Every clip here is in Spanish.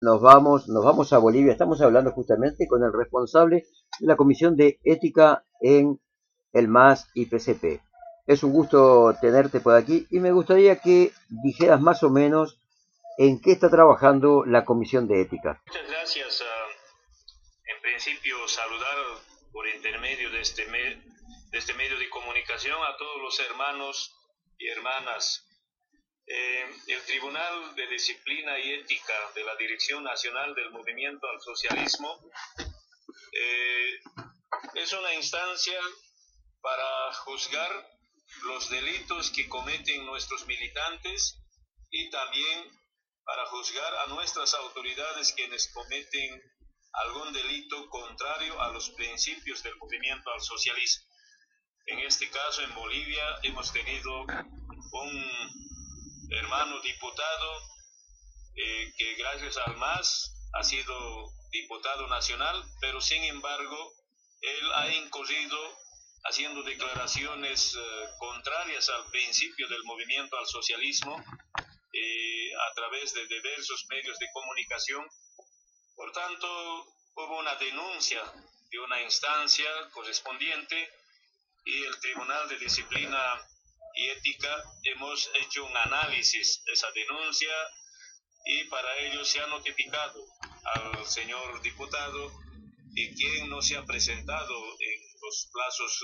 Nos vamos a Bolivia. Estamos hablando justamente con el responsable de la Comisión de Ética en el MAS IPCP. Es un gusto tenerte por aquí y me gustaría que dijeras más o menos en qué está trabajando la Comisión de Ética. Muchas gracias. En principio, saludar por intermedio de este medio de comunicación a todos los hermanos y hermanas. El Tribunal de Disciplina y Ética de la Dirección Nacional del Movimiento al Socialismo eh, es una instancia para juzgar los delitos que cometen nuestros militantes y también para juzgar a nuestras autoridades quienes cometen algún delito contrario a los principios del movimiento al socialismo. En este caso, en Bolivia, hemos tenido un hermano diputado que gracias al MAS ha sido diputado nacional, pero sin embargo, él ha incurrido haciendo declaraciones contrarias al principio del movimiento al socialismo a través de diversos medios de comunicación. Por tanto, hubo una denuncia de una instancia correspondiente y el Tribunal de Disciplina y Ética hemos hecho un análisis de esa denuncia y para ello se ha notificado al señor diputado y quien no se ha presentado en los plazos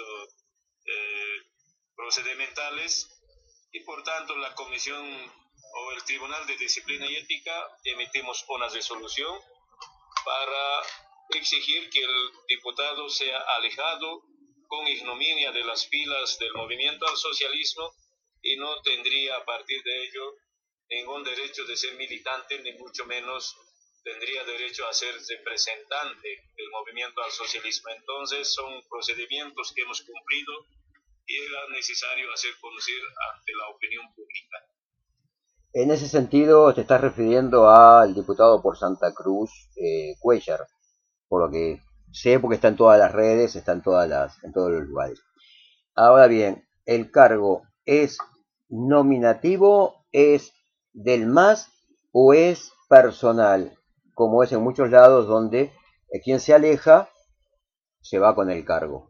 procedimentales y por tanto la comisión o el Tribunal de Disciplina y Ética emitimos una resolución para exigir que el diputado sea alejado con ignominia de las filas del movimiento al socialismo y no tendría a partir de ello ningún derecho de ser militante, ni mucho menos tendría derecho a ser representante del movimiento al socialismo. Entonces son procedimientos que hemos cumplido y era necesario hacer conocer ante la opinión pública. En ese sentido, te estás refiriendo al diputado por Santa Cruz, Cuellar, por lo que sé, porque está en todas las redes, está en todos los lugares. Ahora bien, ¿el cargo es nominativo, es del MAS o es personal? Como es en muchos lados donde quien se aleja se va con el cargo.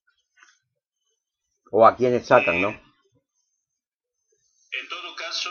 O a quienes sacan, ¿no? En todo caso,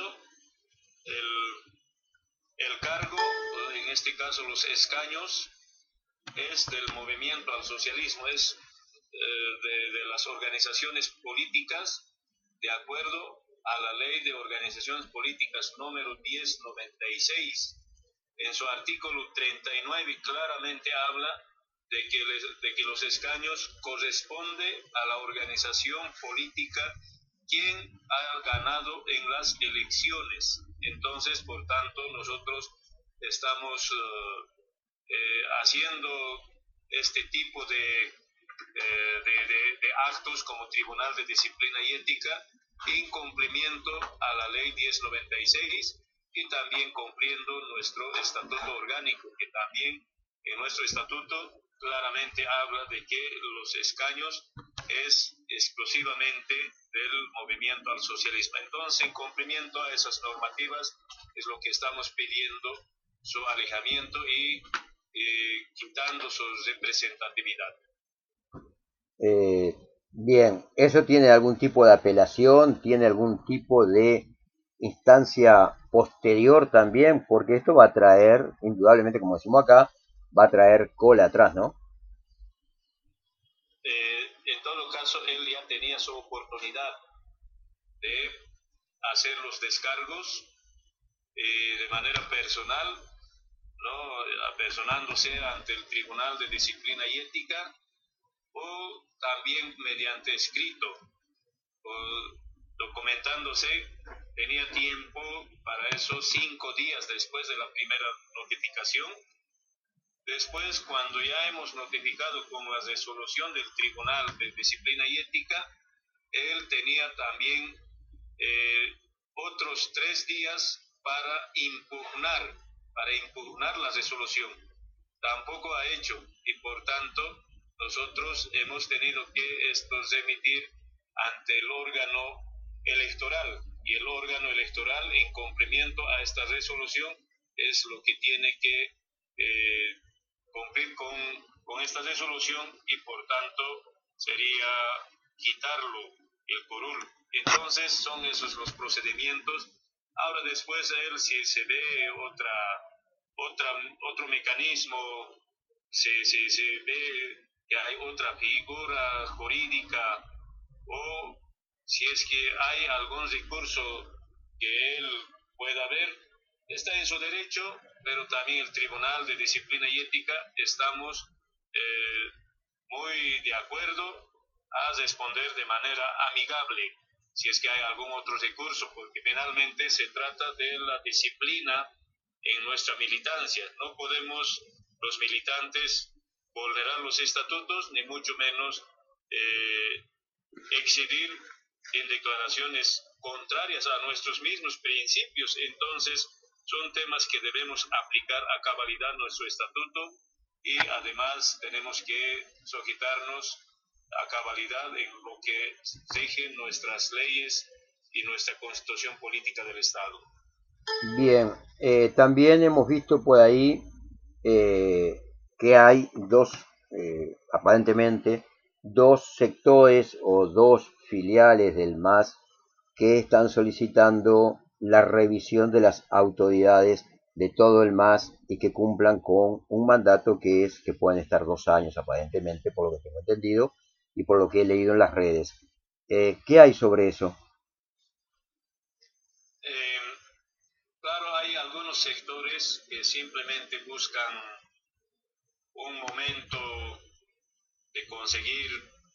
el cargo, en este caso los escaños, es del movimiento al socialismo, es de las organizaciones políticas, de acuerdo a la ley de organizaciones políticas número 1096. En su artículo 39 claramente habla de que los escaños corresponde a la organización política quien ha ganado en las elecciones. Entonces, por tanto, nosotros estamos haciendo este tipo de actos como Tribunal de Disciplina y Ética en cumplimiento a la ley 1096 y también cumpliendo nuestro estatuto orgánico, que también en nuestro estatuto claramente habla de que los escaños es exclusivamente del movimiento al socialismo. Entonces, en cumplimiento a esas normativas es lo que estamos pidiendo su alejamiento y quitando su representatividad. Bien, ¿eso tiene algún tipo de apelación? ¿Tiene algún tipo de instancia posterior también? Porque esto va a traer, indudablemente, como decimos acá, va a traer cola atrás, ¿no? En todo caso, él ya tenía su oportunidad de hacer los descargos de manera personal, ¿no? Apersonándose ante el Tribunal de Disciplina y Ética o también mediante escrito o documentándose. Tenía tiempo para eso 5 días después de la primera notificación. Después, cuando ya hemos notificado con la resolución del Tribunal de Disciplina y Ética, él tenía también otros 3 días para impugnar la resolución. Tampoco ha hecho y por tanto nosotros hemos tenido que remitir ante el órgano electoral y el órgano electoral en cumplimiento a esta resolución es lo que tiene que cumplir con esta resolución y por tanto sería quitarlo el curul. Entonces son esos los procedimientos. Ahora después él, si se ve otro mecanismo, se ve que hay otra figura jurídica o si es que hay algún recurso que él pueda ver, está en su derecho, pero también el Tribunal de Disciplina y Ética estamos muy de acuerdo a responder de manera amigable si es que hay algún otro recurso, porque finalmente se trata de la disciplina en nuestra militancia. No podemos los militantes vulnerar los estatutos, ni mucho menos excedir en declaraciones contrarias a nuestros mismos principios. Entonces, son temas que debemos aplicar a cabalidad nuestro estatuto y además tenemos que sujetarnos a cabalidad en lo que rigen nuestras leyes y nuestra constitución política del Estado. Bien, también hemos visto por ahí que hay aparentemente, dos sectores o dos filiales del MAS que están solicitando la revisión de las autoridades de todo el MAS y que cumplan con un mandato que es que pueden estar 2 años aparentemente, por lo que tengo entendido y por lo que he leído en las redes. ¿Qué hay sobre eso? Claro, hay algunos sectores que simplemente buscan un momento de conseguir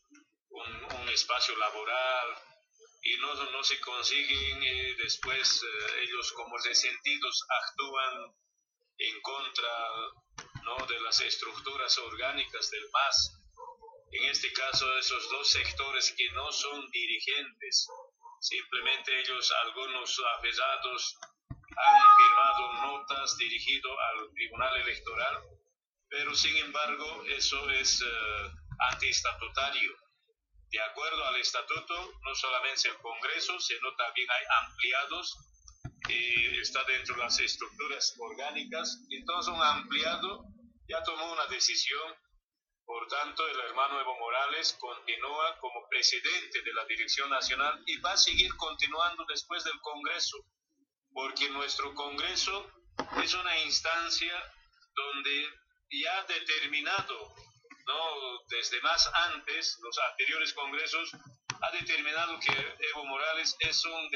un espacio laboral y no se consiguen, después ellos como resentidos actúan en contra, ¿no?, de las estructuras orgánicas del MAS. En este caso, esos dos sectores que no son dirigentes, simplemente ellos, algunos apesados, han firmado notas dirigidas al Tribunal Electoral, pero sin embargo eso es antiestatutario. De acuerdo al estatuto, no solamente el Congreso, sino también hay ampliados, está dentro de las estructuras orgánicas. Entonces un ampliado ya tomó una decisión, por tanto el hermano Evo Morales continúa como presidente de la Dirección Nacional y va a seguir continuando después del Congreso, porque nuestro Congreso es una instancia donde ya determinado, ¿no?, desde más antes, los anteriores congresos, ha determinado que Evo Morales es un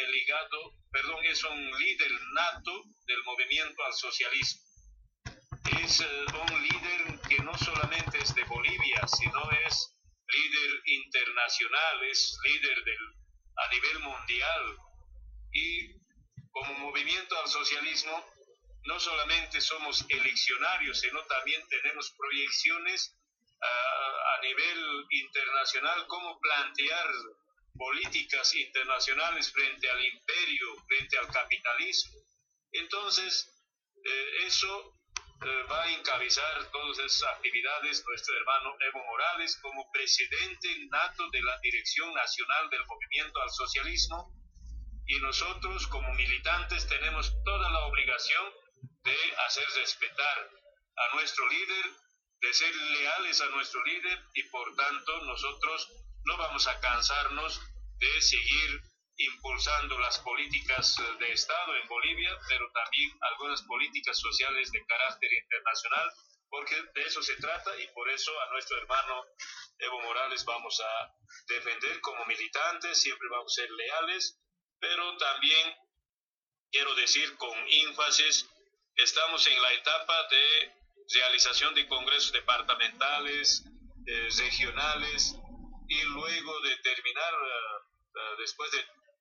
es un líder nato del movimiento al socialismo. Es un líder que no solamente es de Bolivia, sino es líder internacional, es líder a nivel mundial. Y como movimiento al socialismo, no solamente somos eleccionarios, sino también tenemos proyecciones a nivel internacional, cómo plantear políticas internacionales frente al imperio, frente al capitalismo. Entonces, eso va a encabezar todas esas actividades nuestro hermano Evo Morales como presidente nato de la Dirección Nacional del Movimiento al Socialismo, y nosotros como militantes tenemos toda la obligación de hacer respetar a nuestro líder, de ser leales a nuestro líder, y por tanto nosotros no vamos a cansarnos de seguir impulsando las políticas de Estado en Bolivia, pero también algunas políticas sociales de carácter internacional, porque de eso se trata, y por eso a nuestro hermano Evo Morales vamos a defender como militantes, siempre vamos a ser leales, pero también quiero decir con énfasis, estamos en la etapa de realización de congresos departamentales, regionales, y luego de terminar, después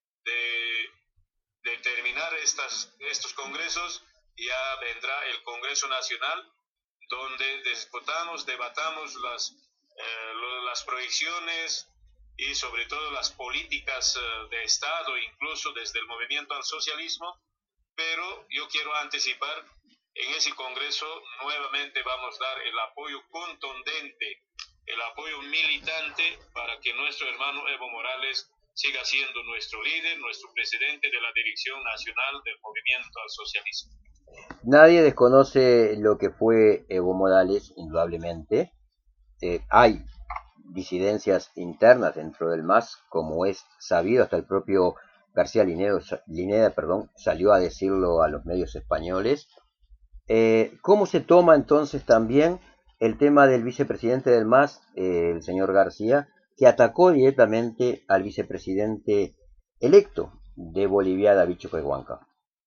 de terminar estos congresos, ya vendrá el Congreso Nacional, donde debatamos las proyecciones y sobre todo las políticas de Estado, incluso desde el movimiento al socialismo. Pero yo quiero anticipar, en ese Congreso nuevamente vamos a dar el apoyo contundente, el apoyo militante para que nuestro hermano Evo Morales siga siendo nuestro líder, nuestro presidente de la Dirección Nacional del Movimiento al Socialismo. Nadie desconoce lo que fue Evo Morales, indudablemente. Hay disidencias internas dentro del MAS, como es sabido, hasta el propio García Lineda, perdón, salió a decirlo a los medios españoles. ¿Cómo se toma entonces también el tema del vicepresidente del MAS, el señor García, que atacó directamente al vicepresidente electo de Bolivia, David Choquehuanca?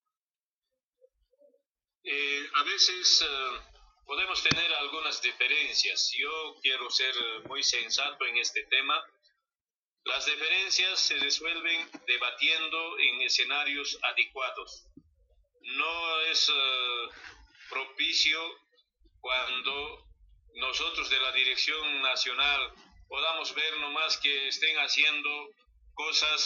A veces podemos tener algunas diferencias. Yo quiero ser muy sensato en este tema. Las diferencias se resuelven debatiendo en escenarios adecuados. No es propicio cuando nosotros de la Dirección Nacional podamos ver nomás que estén haciendo cosas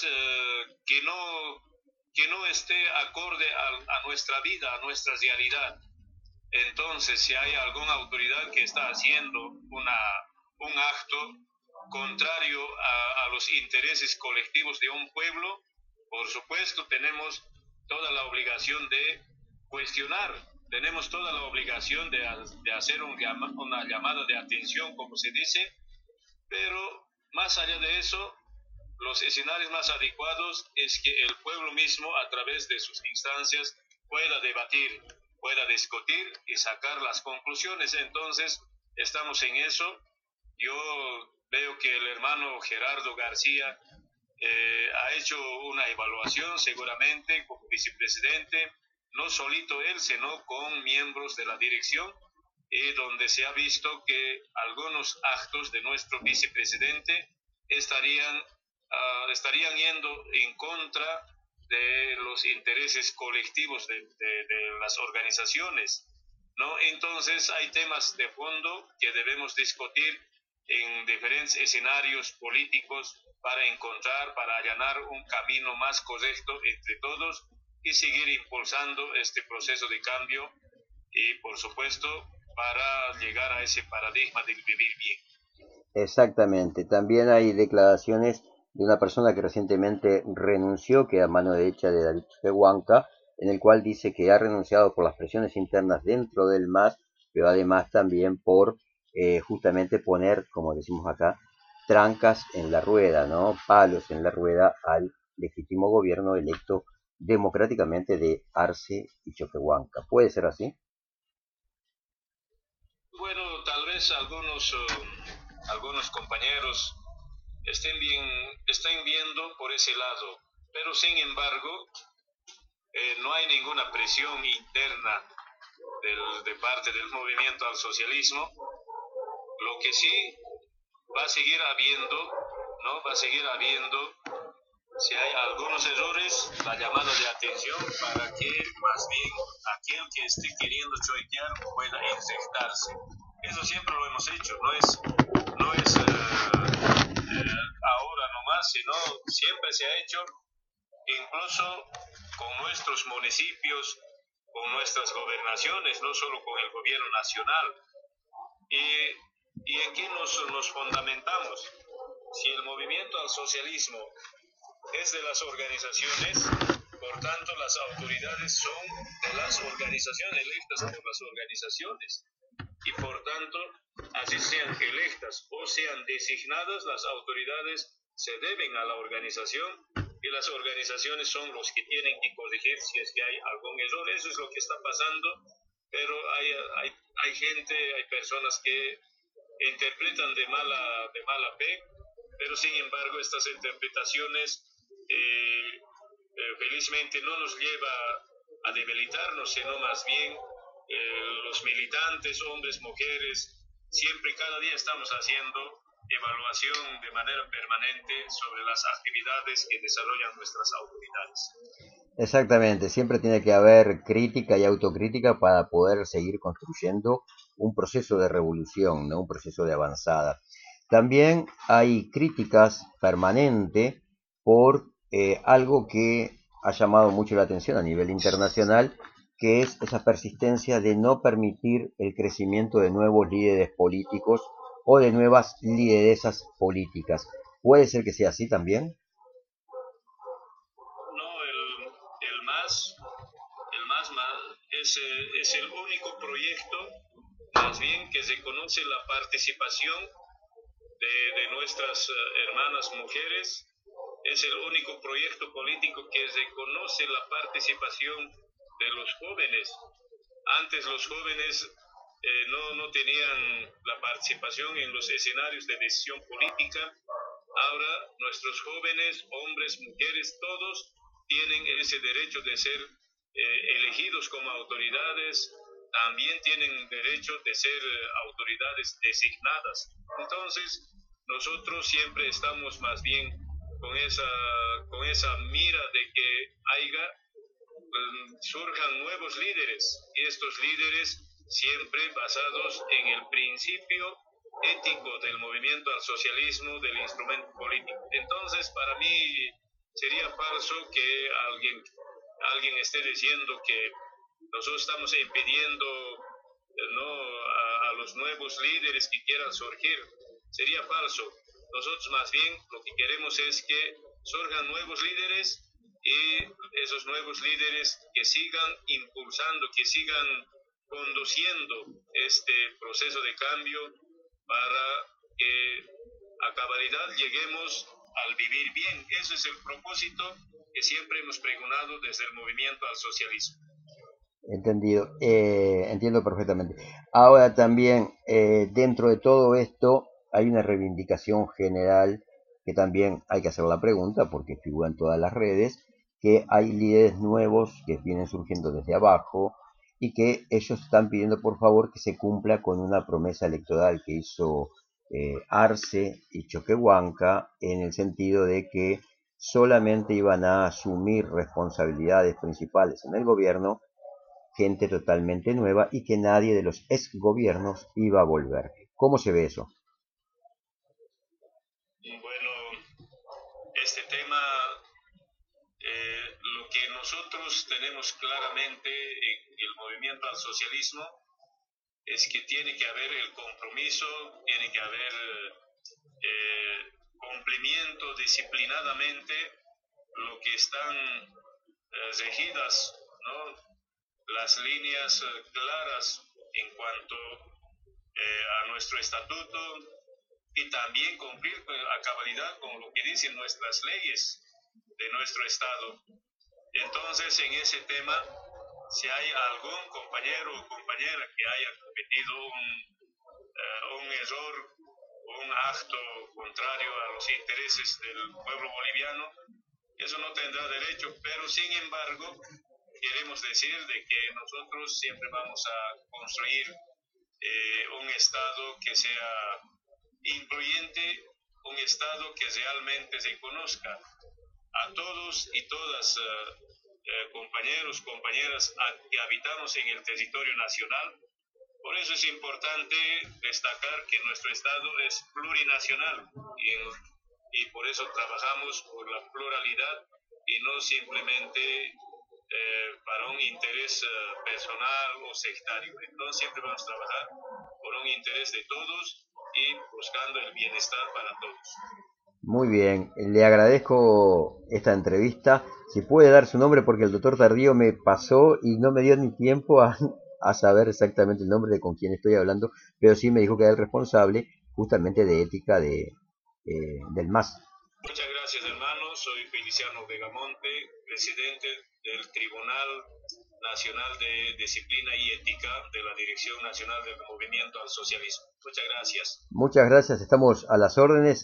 que no esté acorde a nuestra vida, a nuestra realidad. Entonces, si hay alguna autoridad que está haciendo un acto contrario a los intereses colectivos de un pueblo, por supuesto tenemos toda la obligación de cuestionar, tenemos toda la obligación de hacer una llamada de atención, como se dice, pero más allá de eso, los escenarios más adecuados es que el pueblo mismo, a través de sus instancias, pueda debatir, pueda discutir y sacar las conclusiones. Entonces, estamos en eso. Yo veo que el hermano Gerardo García ha hecho una evaluación seguramente como vicepresidente, no solito él, sino con miembros de la dirección, donde se ha visto que algunos actos de nuestro vicepresidente estarían yendo en contra de los intereses colectivos de las organizaciones, ¿no? Entonces hay temas de fondo que debemos discutir en diferentes escenarios políticos para allanar un camino más correcto entre todos y seguir impulsando este proceso de cambio y, por supuesto, para llegar a ese paradigma del vivir bien. Exactamente. También hay declaraciones de una persona que recientemente renunció, que era mano derecha de David Choquehuanca, en el cual dice que ha renunciado por las presiones internas dentro del MAS, pero además también por justamente poner, como decimos acá, trancas en la rueda, ¿no? Palos en la rueda al legítimo gobierno electo democráticamente de Arce y Choquehuanca. ¿Puede ser así? Bueno, tal vez algunos compañeros estén viendo por ese lado, pero sin embargo, no hay ninguna presión interna de parte del movimiento al socialismo. Lo que sí va a seguir habiendo, ¿no? Va a seguir habiendo, si hay algunos errores, la llamada de atención para que más bien aquel que esté queriendo choiquear pueda infectarse. Eso siempre lo hemos hecho, no es ahora nomás, sino siempre se ha hecho, incluso con nuestros municipios, con nuestras gobernaciones, no solo con el gobierno nacional. ¿Y en qué nos fundamentamos? Si el movimiento al socialismo es de las organizaciones, por tanto las autoridades son de las organizaciones, electas por las organizaciones. Y por tanto, así sean electas o sean designadas, las autoridades se deben a la organización y las organizaciones son los que tienen que corregir si es que hay algún error. Eso es lo que está pasando, pero hay gente, hay personas que interpretan de mala fe, pero sin embargo estas interpretaciones felizmente no nos lleva a debilitarnos, sino más bien los militantes, hombres, mujeres, siempre, cada día estamos haciendo evaluación de manera permanente sobre las actividades que desarrollan nuestras autoridades. Exactamente, siempre tiene que haber crítica y autocrítica para poder seguir construyendo un proceso de revolución, ¿no? Un proceso de avanzada. También hay críticas permanentes por algo que ha llamado mucho la atención a nivel internacional, que es esa persistencia de no permitir el crecimiento de nuevos líderes políticos o de nuevas lideresas políticas. ¿Puede ser que sea así también? No, el más es el único proyecto, más bien, que reconoce la participación de nuestras hermanas mujeres. Es el único proyecto político que reconoce la participación de los jóvenes. Antes los jóvenes no tenían la participación en los escenarios de decisión política. Ahora nuestros jóvenes, hombres, mujeres, todos tienen ese derecho de ser elegidos como autoridades, también tienen derecho de ser autoridades designadas. Entonces, nosotros siempre estamos más bien con esa mira de que surjan nuevos líderes, y estos líderes siempre basados en el principio ético del movimiento al socialismo, del instrumento político. Entonces, para mí sería falso que alguien esté diciendo que nosotros estamos impidiendo a los nuevos líderes que quieran surgir. Sería falso. Nosotros más bien lo que queremos es que surjan nuevos líderes, y esos nuevos líderes que sigan impulsando, que sigan conduciendo este proceso de cambio para que a cabalidad lleguemos al vivir bien. Ese es el propósito que siempre hemos pregonado desde el movimiento al socialismo. Entendido, entiendo perfectamente. Ahora también, dentro de todo esto, hay una reivindicación general que también hay que hacer la pregunta, porque figura en todas las redes, que hay líderes nuevos que vienen surgiendo desde abajo y que ellos están pidiendo por favor que se cumpla con una promesa electoral que hizo Arce y Choquehuanca, en el sentido de que solamente iban a asumir responsabilidades principales en el gobierno gente totalmente nueva y que nadie de los ex gobiernos iba a volver. ¿Cómo se ve eso? Bueno, este tema, lo que nosotros tenemos claramente en el movimiento al socialismo es que tiene que haber el compromiso, tiene que haber cumplimiento disciplinadamente lo que están regidas, ¿no?, las líneas claras en cuanto a nuestro estatuto, y también cumplir a cabalidad con lo que dicen nuestras leyes de nuestro estado. Entonces, en ese tema, si hay algún compañero o compañera que haya cometido un error, un acto contrario a los intereses del pueblo boliviano, eso no tendrá derecho, pero sin embargo queremos decir de que nosotros siempre vamos a construir un estado que sea incluyente, un estado que realmente se conozca a todos y todas, compañeros, compañeras que habitamos en el territorio nacional. Por eso es importante destacar que nuestro estado es plurinacional, y por eso trabajamos por la pluralidad y no simplemente para un interés personal o sectario. Entonces siempre vamos a trabajar por un interés de todos y buscando el bienestar para todos. Muy bien, le agradezco esta entrevista. Si puede dar su nombre, porque el doctor Tardío me pasó y no me dio ni tiempo a saber exactamente el nombre de con quién estoy hablando, pero sí me dijo que era el responsable justamente de ética del MAS. Muchas gracias, hermano. Soy Feliciano Vegamonte, presidente del Tribunal Nacional de Disciplina y Ética de la Dirección Nacional del Movimiento al Socialismo. Muchas gracias. Muchas gracias, estamos a las órdenes.